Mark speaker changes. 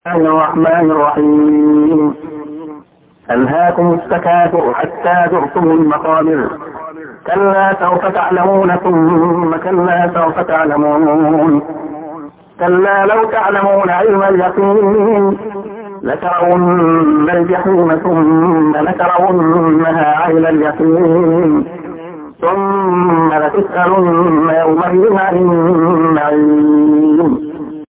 Speaker 1: الله الرحمن الرحيم. ألهاكم التكاثر حتى زرتم المقابر، كلا سوف تعلمون ثم كلا سوف تعلمون، كلا لو تعلمون علم اليقين لترون الجحيم ثم لترونها عين اليقين ثم لتسألن يومئذ عن النعيم.